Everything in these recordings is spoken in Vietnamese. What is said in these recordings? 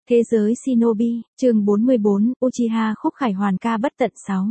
Thế giới Shinobi, chương 44, Uchiha Khúc Khải Hoàn ca bất tận 6.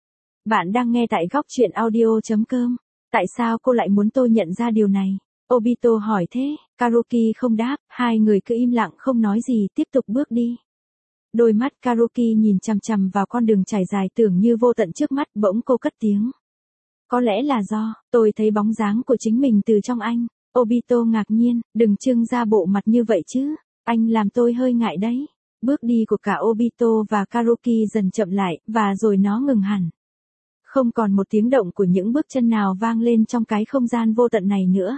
Bạn đang nghe tại góc truyện audio.com. Tại sao cô lại muốn tôi nhận ra điều này? Obito hỏi thế, Karuki không đáp, hai người cứ im lặng không nói gì tiếp tục bước đi. Đôi mắt Karuki nhìn chằm chằm vào con đường trải dài tưởng như vô tận trước mắt, bỗng cô cất tiếng. Có lẽ là do, tôi thấy bóng dáng của chính mình từ trong anh. Obito ngạc nhiên, đừng trưng ra bộ mặt như vậy chứ. Anh làm tôi hơi ngại đấy. Bước đi của cả Obito và Karuki dần chậm lại, và rồi nó ngừng hẳn. Không còn một tiếng động của những bước chân nào vang lên trong cái không gian vô tận này nữa.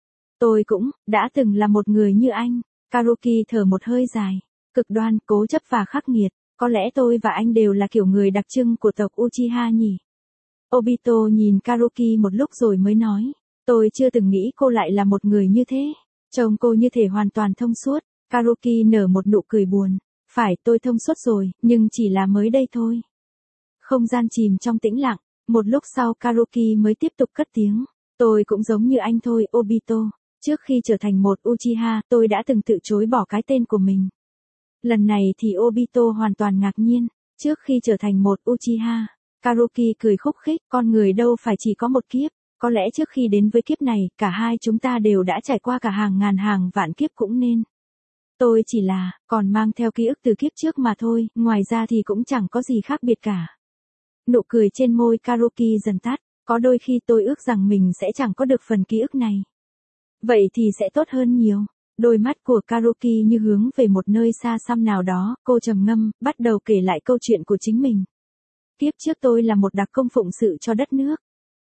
Tôi cũng, đã từng là một người như anh. Karuki thở một hơi dài. Cực đoan, cố chấp và khắc nghiệt. Có lẽ tôi và anh đều là kiểu người đặc trưng của tộc Uchiha nhỉ? Obito nhìn Karuki một lúc rồi mới nói. Tôi chưa từng nghĩ cô lại là một người như thế. Trông cô như thể hoàn toàn thông suốt. Karuki nở một nụ cười buồn. Phải, tôi thông suốt rồi, nhưng chỉ là mới đây thôi. Không gian chìm trong tĩnh lặng. Một lúc sau Karuki mới tiếp tục cất tiếng. Tôi cũng giống như anh thôi, Obito. Trước khi trở thành một Uchiha, tôi đã từng tự chối bỏ cái tên của mình. Lần này thì Obito hoàn toàn ngạc nhiên. Trước khi trở thành một Uchiha, Karuki cười khúc khích, con người đâu phải chỉ có một kiếp. Có lẽ trước khi đến với kiếp này, cả hai chúng ta đều đã trải qua cả hàng ngàn hàng vạn kiếp cũng nên. Tôi chỉ là, còn mang theo ký ức từ kiếp trước mà thôi, ngoài ra thì cũng chẳng có gì khác biệt cả. Nụ cười trên môi Karuki dần tắt, có đôi khi tôi ước rằng mình sẽ chẳng có được phần ký ức này. Vậy thì sẽ tốt hơn nhiều. Đôi mắt của Karuki như hướng về một nơi xa xăm nào đó, cô trầm ngâm, bắt đầu kể lại câu chuyện của chính mình. Kiếp trước tôi là một đặc công phụng sự cho đất nước.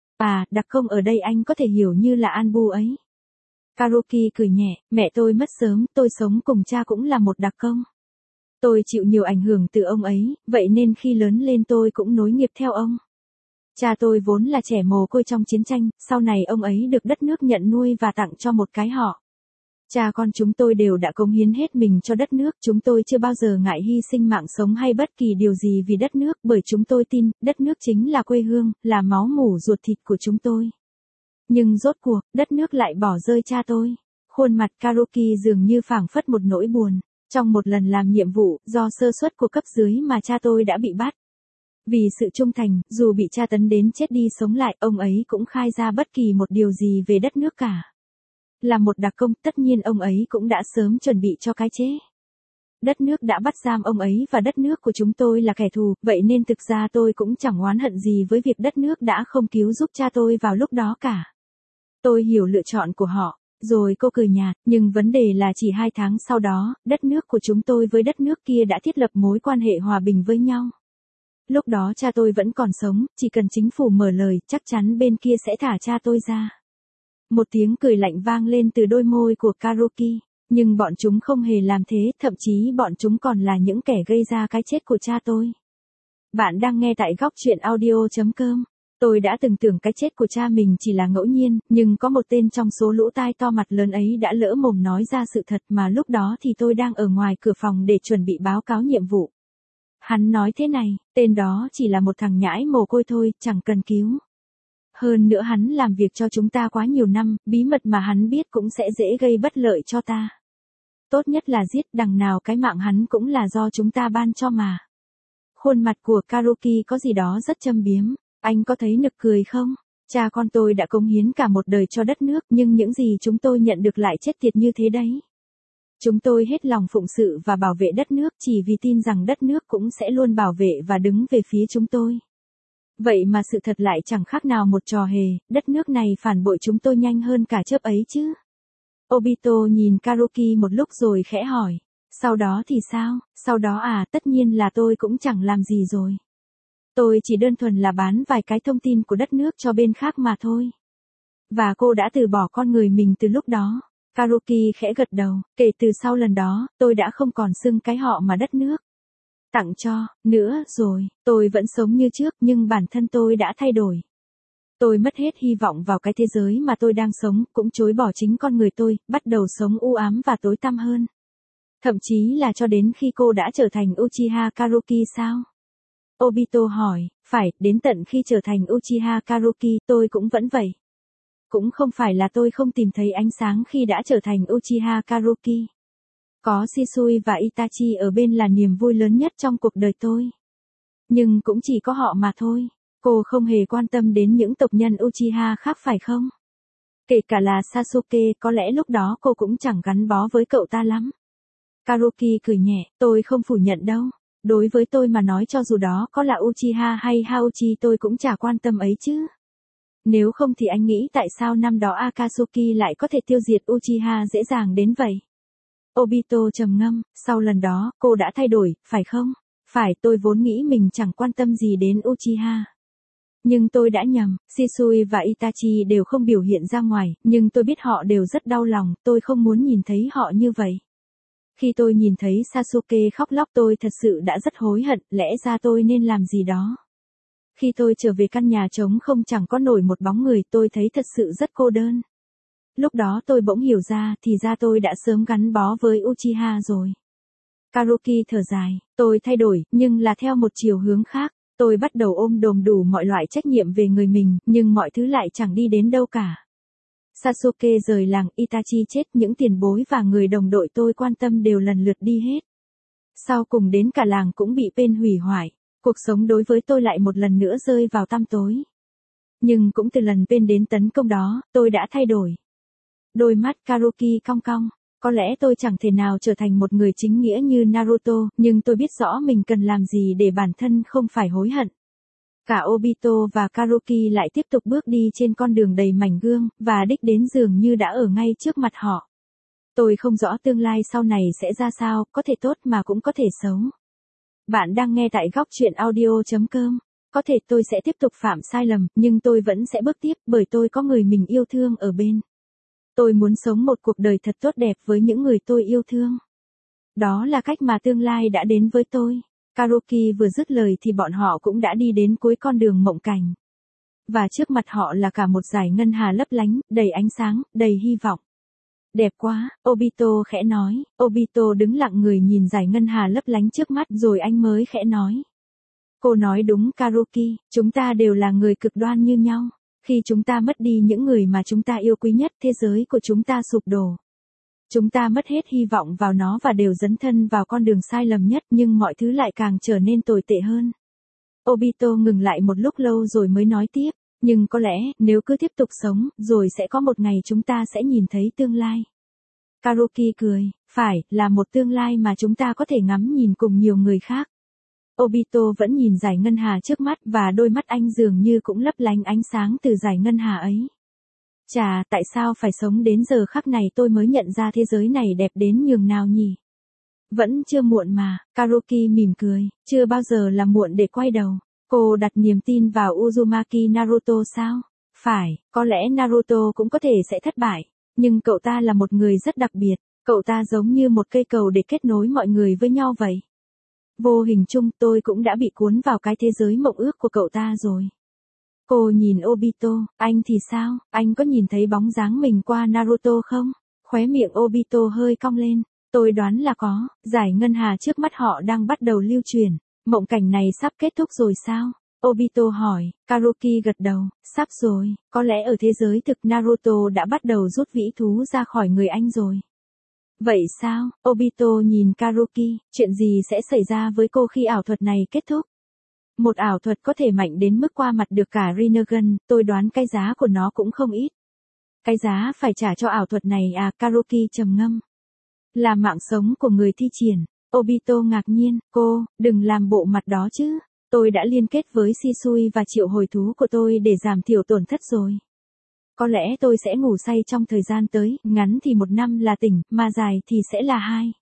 Đặc công ở đây anh có thể hiểu như là Anbu ấy. Karuki cười nhẹ, mẹ tôi mất sớm, tôi sống cùng cha cũng là một đặc công. Tôi chịu nhiều ảnh hưởng từ ông ấy, vậy nên khi lớn lên tôi cũng nối nghiệp theo ông. Cha tôi vốn là trẻ mồ côi trong chiến tranh, sau này ông ấy được đất nước nhận nuôi và tặng cho một cái họ. Cha con chúng tôi đều đã cống hiến hết mình cho đất nước, chúng tôi chưa bao giờ ngại hy sinh mạng sống hay bất kỳ điều gì vì đất nước, bởi chúng tôi tin, đất nước chính là quê hương, là máu mủ ruột thịt của chúng tôi. Nhưng rốt cuộc, đất nước lại bỏ rơi cha tôi. Khuôn mặt Karuki dường như phảng phất một nỗi buồn. Trong một lần làm nhiệm vụ, do sơ suất của cấp dưới mà cha tôi đã bị bắt. Vì sự trung thành, dù bị tra tấn đến chết đi sống lại, ông ấy cũng khai ra bất kỳ một điều gì về đất nước cả. Là một đặc công, tất nhiên ông ấy cũng đã sớm chuẩn bị cho cái chết. Đất nước đã bắt giam ông ấy và đất nước của chúng tôi là kẻ thù, vậy nên thực ra tôi cũng chẳng oán hận gì với việc đất nước đã không cứu giúp cha tôi vào lúc đó cả. Tôi hiểu lựa chọn của họ. Rồi cô cười nhạt, nhưng vấn đề là chỉ 2 tháng sau đó, đất nước của chúng tôi với đất nước kia đã thiết lập mối quan hệ hòa bình với nhau. Lúc đó cha tôi vẫn còn sống, chỉ cần chính phủ mở lời, chắc chắn bên kia sẽ thả cha tôi ra. Một tiếng cười lạnh vang lên từ đôi môi của Karuki, nhưng bọn chúng không hề làm thế, thậm chí bọn chúng còn là những kẻ gây ra cái chết của cha tôi. Bạn đang nghe tại góc truyện audio.com. Tôi đã từng tưởng cái chết của cha mình chỉ là ngẫu nhiên, nhưng có một tên trong số lũ tai to mặt lớn ấy đã lỡ mồm nói ra sự thật mà lúc đó thì tôi đang ở ngoài cửa phòng để chuẩn bị báo cáo nhiệm vụ. Hắn nói thế này, tên đó chỉ là một thằng nhãi mồ côi thôi, chẳng cần cứu. Hơn nữa hắn làm việc cho chúng ta quá nhiều năm, bí mật mà hắn biết cũng sẽ dễ gây bất lợi cho ta. Tốt nhất là giết, đằng nào cái mạng hắn cũng là do chúng ta ban cho mà. Khuôn mặt của Karuki có gì đó rất châm biếm. Anh có thấy nực cười không? Cha con tôi đã cống hiến cả một đời cho đất nước, nhưng những gì chúng tôi nhận được lại chết tiệt như thế đấy. Chúng tôi hết lòng phụng sự và bảo vệ đất nước chỉ vì tin rằng đất nước cũng sẽ luôn bảo vệ và đứng về phía chúng tôi. Vậy mà sự thật lại chẳng khác nào một trò hề, đất nước này phản bội chúng tôi nhanh hơn cả chớp ấy chứ. Obito nhìn Karuki một lúc rồi khẽ hỏi, sau đó thì sao? Sau đó tất nhiên là tôi cũng chẳng làm gì rồi. Tôi chỉ đơn thuần là bán vài cái thông tin của đất nước cho bên khác mà thôi. Và cô đã từ bỏ con người mình từ lúc đó. Karuki khẽ gật đầu, kể từ sau lần đó, tôi đã không còn xưng cái họ mà đất nước tặng cho, nữa rồi, tôi vẫn sống như trước nhưng bản thân tôi đã thay đổi. Tôi mất hết hy vọng vào cái thế giới mà tôi đang sống, cũng chối bỏ chính con người tôi, bắt đầu sống u ám và tối tăm hơn. Thậm chí là cho đến khi cô đã trở thành Uchiha Karuki sao? Obito hỏi, phải, đến tận khi trở thành Uchiha Karuki, tôi cũng vẫn vậy. Cũng không phải là tôi không tìm thấy ánh sáng khi đã trở thành Uchiha Karuki. Có Shisui và Itachi ở bên là niềm vui lớn nhất trong cuộc đời tôi. Nhưng cũng chỉ có họ mà thôi. Cô không hề quan tâm đến những tộc nhân Uchiha khác phải không? Kể cả là Sasuke, có lẽ lúc đó cô cũng chẳng gắn bó với cậu ta lắm. Karuki cười nhẹ, tôi không phủ nhận đâu. Đối với tôi mà nói cho dù đó có là Uchiha hay Haochi tôi cũng chả quan tâm ấy chứ. Nếu không thì anh nghĩ tại sao năm đó Akatsuki lại có thể tiêu diệt Uchiha dễ dàng đến vậy? Obito trầm ngâm, sau lần đó, cô đã thay đổi, phải không? Phải, tôi vốn nghĩ mình chẳng quan tâm gì đến Uchiha. Nhưng tôi đã nhầm, Shisui và Itachi đều không biểu hiện ra ngoài, nhưng tôi biết họ đều rất đau lòng, tôi không muốn nhìn thấy họ như vậy. Khi tôi nhìn thấy Sasuke khóc lóc tôi thật sự đã rất hối hận, lẽ ra tôi nên làm gì đó. Khi tôi trở về căn nhà trống không chẳng có nổi một bóng người, tôi thấy thật sự rất cô đơn. Lúc đó tôi bỗng hiểu ra, thì ra tôi đã sớm gắn bó với Uchiha rồi. Karuki thở dài, tôi thay đổi, nhưng là theo một chiều hướng khác. Tôi bắt đầu ôm đồm đủ mọi loại trách nhiệm về người mình, nhưng mọi thứ lại chẳng đi đến đâu cả. Sasuke rời làng, Itachi chết, những tiền bối và người đồng đội tôi quan tâm đều lần lượt đi hết. Sau cùng đến cả làng cũng bị Pain hủy hoại. Cuộc sống đối với tôi lại một lần nữa rơi vào tăm tối. Nhưng cũng từ lần Pain đến tấn công đó, tôi đã thay đổi. Đôi mắt Karuki cong cong. Có lẽ tôi chẳng thể nào trở thành một người chính nghĩa như Naruto, nhưng tôi biết rõ mình cần làm gì để bản thân không phải hối hận. Cả Obito và Karuki lại tiếp tục bước đi trên con đường đầy mảnh gương, và đích đến dường như đã ở ngay trước mặt họ. Tôi không rõ tương lai sau này sẽ ra sao, có thể tốt mà cũng có thể xấu. Bạn đang nghe tại góc truyện audio.com. Có thể tôi sẽ tiếp tục phạm sai lầm, nhưng tôi vẫn sẽ bước tiếp bởi tôi có người mình yêu thương ở bên. Tôi muốn sống một cuộc đời thật tốt đẹp với những người tôi yêu thương. Đó là cách mà tương lai đã đến với tôi. Karuki vừa dứt lời thì bọn họ cũng đã đi đến cuối con đường mộng cảnh. Và trước mặt họ là cả một dải ngân hà lấp lánh, đầy ánh sáng, đầy hy vọng. Đẹp quá, Obito khẽ nói. Obito đứng lặng người nhìn dải ngân hà lấp lánh trước mắt rồi anh mới khẽ nói. Cô nói đúng Karuki, chúng ta đều là người cực đoan như nhau. Khi chúng ta mất đi những người mà chúng ta yêu quý nhất, thế giới của chúng ta sụp đổ. Chúng ta mất hết hy vọng vào nó và đều dấn thân vào con đường sai lầm nhất, nhưng mọi thứ lại càng trở nên tồi tệ hơn. Obito ngừng lại một lúc lâu rồi mới nói tiếp, nhưng có lẽ, nếu cứ tiếp tục sống, rồi sẽ có một ngày chúng ta sẽ nhìn thấy tương lai. Karuki cười, phải, là một tương lai mà chúng ta có thể ngắm nhìn cùng nhiều người khác. Obito vẫn nhìn dải ngân hà trước mắt và đôi mắt anh dường như cũng lấp lánh ánh sáng từ dải ngân hà ấy. Chà, tại sao phải sống đến giờ khắc này tôi mới nhận ra thế giới này đẹp đến nhường nào nhỉ? Vẫn chưa muộn mà, Karuki mỉm cười, chưa bao giờ là muộn để quay đầu. Cô đặt niềm tin vào Uzumaki Naruto sao? Phải, có lẽ Naruto cũng có thể sẽ thất bại, nhưng cậu ta là một người rất đặc biệt, cậu ta giống như một cây cầu để kết nối mọi người với nhau vậy. Vô hình chung tôi cũng đã bị cuốn vào cái thế giới mộng ước của cậu ta rồi. Cô nhìn Obito, anh thì sao, anh có nhìn thấy bóng dáng mình qua Naruto không? Khóe miệng Obito hơi cong lên, tôi đoán là có, dải ngân hà trước mắt họ đang bắt đầu lưu truyền, mộng cảnh này sắp kết thúc rồi sao? Obito hỏi, Karuki gật đầu, sắp rồi, có lẽ ở thế giới thực Naruto đã bắt đầu rút vĩ thú ra khỏi người anh rồi. Vậy sao? Obito nhìn Karuki, chuyện gì sẽ xảy ra với cô khi ảo thuật này kết thúc? Một ảo thuật có thể mạnh đến mức qua mặt được cả Rinnegan, tôi đoán cái giá của nó cũng không ít. Cái giá phải trả cho ảo thuật này à, Karuki trầm ngâm. Là mạng sống của người thi triển. Obito ngạc nhiên, cô, đừng làm bộ mặt đó chứ. Tôi đã liên kết với Shisui và triệu hồi thú của tôi để giảm thiểu tổn thất rồi. Có lẽ tôi sẽ ngủ say trong thời gian tới, ngắn thì 1 năm là tỉnh, mà dài thì sẽ là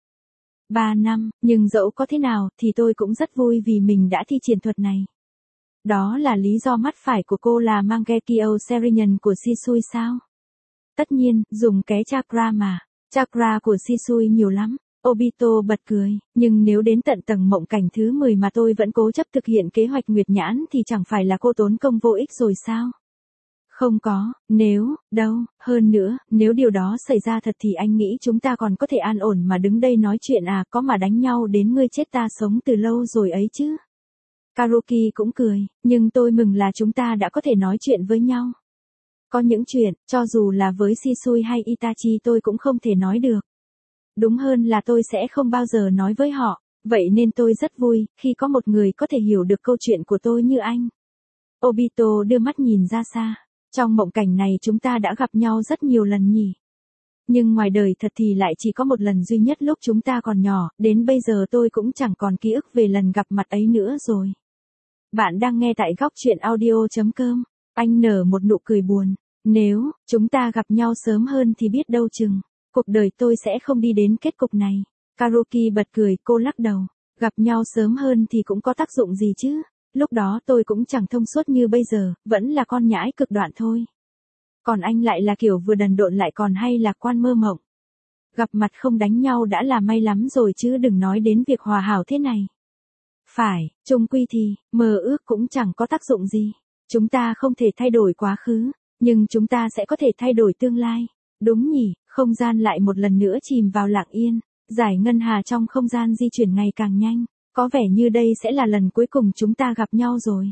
2-3 năm, nhưng dẫu có thế nào thì tôi cũng rất vui vì mình đã thi triển thuật này. Đó là lý do mắt phải của cô là Mangekyo Serinin của Shisui sao? Tất nhiên, dùng cái chakra mà. Chakra của Shisui nhiều lắm. Obito bật cười, nhưng nếu đến tận tầng mộng cảnh thứ 10 mà tôi vẫn cố chấp thực hiện kế hoạch Nguyệt Nhãn thì chẳng phải là cô tốn công vô ích rồi sao? Không có, đâu, hơn nữa, nếu điều đó xảy ra thật thì anh nghĩ chúng ta còn có thể an ổn mà đứng đây nói chuyện à, có mà đánh nhau đến ngươi chết ta sống từ lâu rồi ấy chứ. Karuki cũng cười, nhưng tôi mừng là chúng ta đã có thể nói chuyện với nhau. Có những chuyện, cho dù là với Shisui hay Itachi tôi cũng không thể nói được. Đúng hơn là tôi sẽ không bao giờ nói với họ, vậy nên tôi rất vui khi có một người có thể hiểu được câu chuyện của tôi như anh. Obito đưa mắt nhìn ra xa. Trong mộng cảnh này chúng ta đã gặp nhau rất nhiều lần nhỉ. Nhưng ngoài đời thật thì lại chỉ có một lần duy nhất lúc chúng ta còn nhỏ, đến bây giờ tôi cũng chẳng còn ký ức về lần gặp mặt ấy nữa rồi. Bạn đang nghe tại góc truyện audio.com. Anh nở một nụ cười buồn. Nếu chúng ta gặp nhau sớm hơn thì biết đâu chừng cuộc đời tôi sẽ không đi đến kết cục này. Karuki bật cười, cô lắc đầu. Gặp nhau sớm hơn thì cũng có tác dụng gì chứ? Lúc đó tôi cũng chẳng thông suốt như bây giờ, vẫn là con nhãi cực đoạn thôi. Còn anh lại là kiểu vừa đần độn lại còn hay lạc quan mơ mộng. Gặp mặt không đánh nhau đã là may lắm rồi chứ đừng nói đến việc hòa hảo thế này. Phải, chung quy thì, mơ ước cũng chẳng có tác dụng gì. Chúng ta không thể thay đổi quá khứ, nhưng chúng ta sẽ có thể thay đổi tương lai. Đúng nhỉ, không gian lại một lần nữa chìm vào lặng yên. Giải ngân hà trong không gian di chuyển ngày càng nhanh. Có vẻ như đây sẽ là lần cuối cùng chúng ta gặp nhau rồi.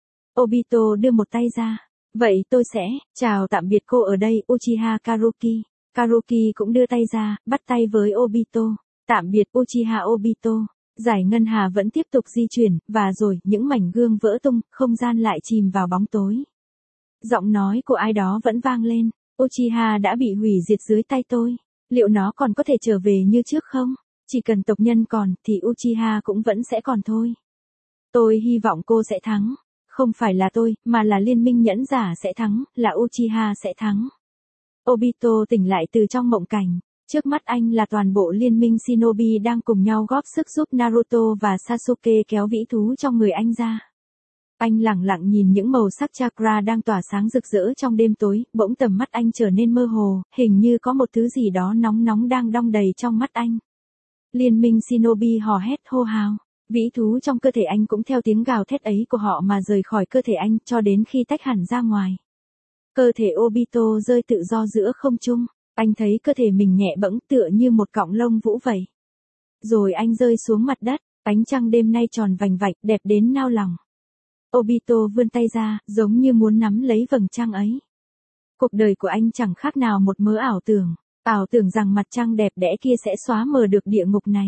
Obito đưa một tay ra. Vậy tôi sẽ, chào tạm biệt cô ở đây, Uchiha Karuki. Karuki cũng đưa tay ra, bắt tay với Obito. Tạm biệt Uchiha Obito. Giải ngân hà vẫn tiếp tục di chuyển, và rồi, những mảnh gương vỡ tung, không gian lại chìm vào bóng tối. Giọng nói của ai đó vẫn vang lên. Uchiha đã bị hủy diệt dưới tay tôi. Liệu nó còn có thể trở về như trước không? Chỉ cần tộc nhân còn, thì Uchiha cũng vẫn sẽ còn thôi. Tôi hy vọng cô sẽ thắng. Không phải là tôi, mà là liên minh nhẫn giả sẽ thắng, là Uchiha sẽ thắng. Obito tỉnh lại từ trong mộng cảnh. Trước mắt anh là toàn bộ liên minh shinobi đang cùng nhau góp sức giúp Naruto và Sasuke kéo vĩ thú trong người anh ra. Anh lặng lặng nhìn những màu sắc chakra đang tỏa sáng rực rỡ trong đêm tối, bỗng tầm mắt anh trở nên mơ hồ, hình như có một thứ gì đó nóng nóng đang đong đầy trong mắt anh. Liên minh shinobi hò hét hô hào. Vĩ thú trong cơ thể anh cũng theo tiếng gào thét ấy của họ mà rời khỏi cơ thể anh cho đến khi tách hẳn ra ngoài. Cơ thể Obito rơi tự do giữa không trung. Anh thấy cơ thể mình nhẹ bẫng tựa như một cọng lông vũ vậy. Rồi anh rơi xuống mặt đất, ánh trăng đêm nay tròn vành vạch đẹp đến nao lòng. Obito vươn tay ra, giống như muốn nắm lấy vầng trăng ấy. Cuộc đời của anh chẳng khác nào một mớ ảo tưởng rằng mặt trăng đẹp đẽ kia sẽ xóa mờ được địa ngục này.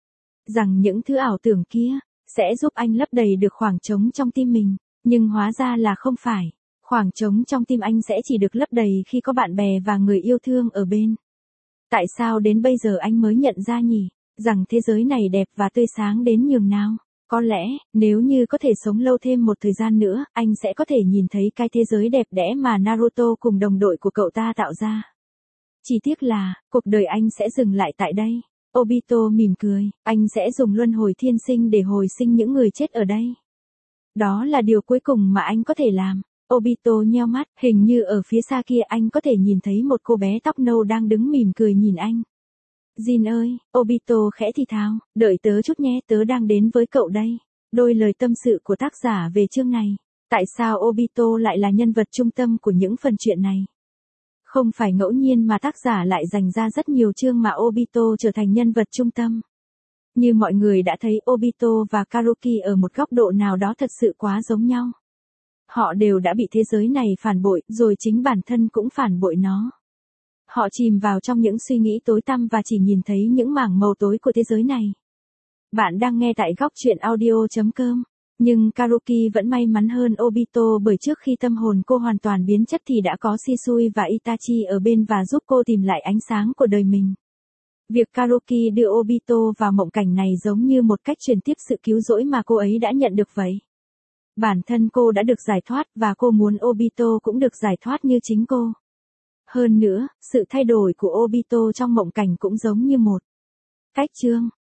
Rằng những thứ ảo tưởng kia, sẽ giúp anh lấp đầy được khoảng trống trong tim mình, nhưng hóa ra là không phải. Khoảng trống trong tim anh sẽ chỉ được lấp đầy khi có bạn bè và người yêu thương ở bên. Tại sao đến bây giờ anh mới nhận ra nhỉ, rằng thế giới này đẹp và tươi sáng đến nhường nào? Có lẽ, nếu như có thể sống lâu thêm một thời gian nữa, anh sẽ có thể nhìn thấy cái thế giới đẹp đẽ mà Naruto cùng đồng đội của cậu ta tạo ra. Chỉ tiếc là, cuộc đời anh sẽ dừng lại tại đây. Obito mỉm cười, anh sẽ dùng luân hồi thiên sinh để hồi sinh những người chết ở đây. Đó là điều cuối cùng mà anh có thể làm. Obito nheo mắt, hình như ở phía xa kia anh có thể nhìn thấy một cô bé tóc nâu đang đứng mỉm cười nhìn anh. Jin ơi, Obito khẽ thì thào, đợi tớ chút nhé, tớ đang đến với cậu đây. Đôi lời tâm sự của tác giả về chương này. Tại sao Obito lại là nhân vật trung tâm của những phần truyện này? Không phải ngẫu nhiên mà tác giả lại dành ra rất nhiều chương mà Obito trở thành nhân vật trung tâm. Như mọi người đã thấy, Obito và Karuki ở một góc độ nào đó thật sự quá giống nhau. Họ đều đã bị thế giới này phản bội, rồi chính bản thân cũng phản bội nó. Họ chìm vào trong những suy nghĩ tối tăm và chỉ nhìn thấy những mảng màu tối của thế giới này. Bạn đang nghe tại góc truyện audio.com. Nhưng Karuki vẫn may mắn hơn Obito bởi trước khi tâm hồn cô hoàn toàn biến chất thì đã có Shisui và Itachi ở bên và giúp cô tìm lại ánh sáng của đời mình. Việc Karuki đưa Obito vào mộng cảnh này giống như một cách truyền tiếp sự cứu rỗi mà cô ấy đã nhận được vậy. Bản thân cô đã được giải thoát và cô muốn Obito cũng được giải thoát như chính cô. Hơn nữa, sự thay đổi của Obito trong mộng cảnh cũng giống như một cách chương.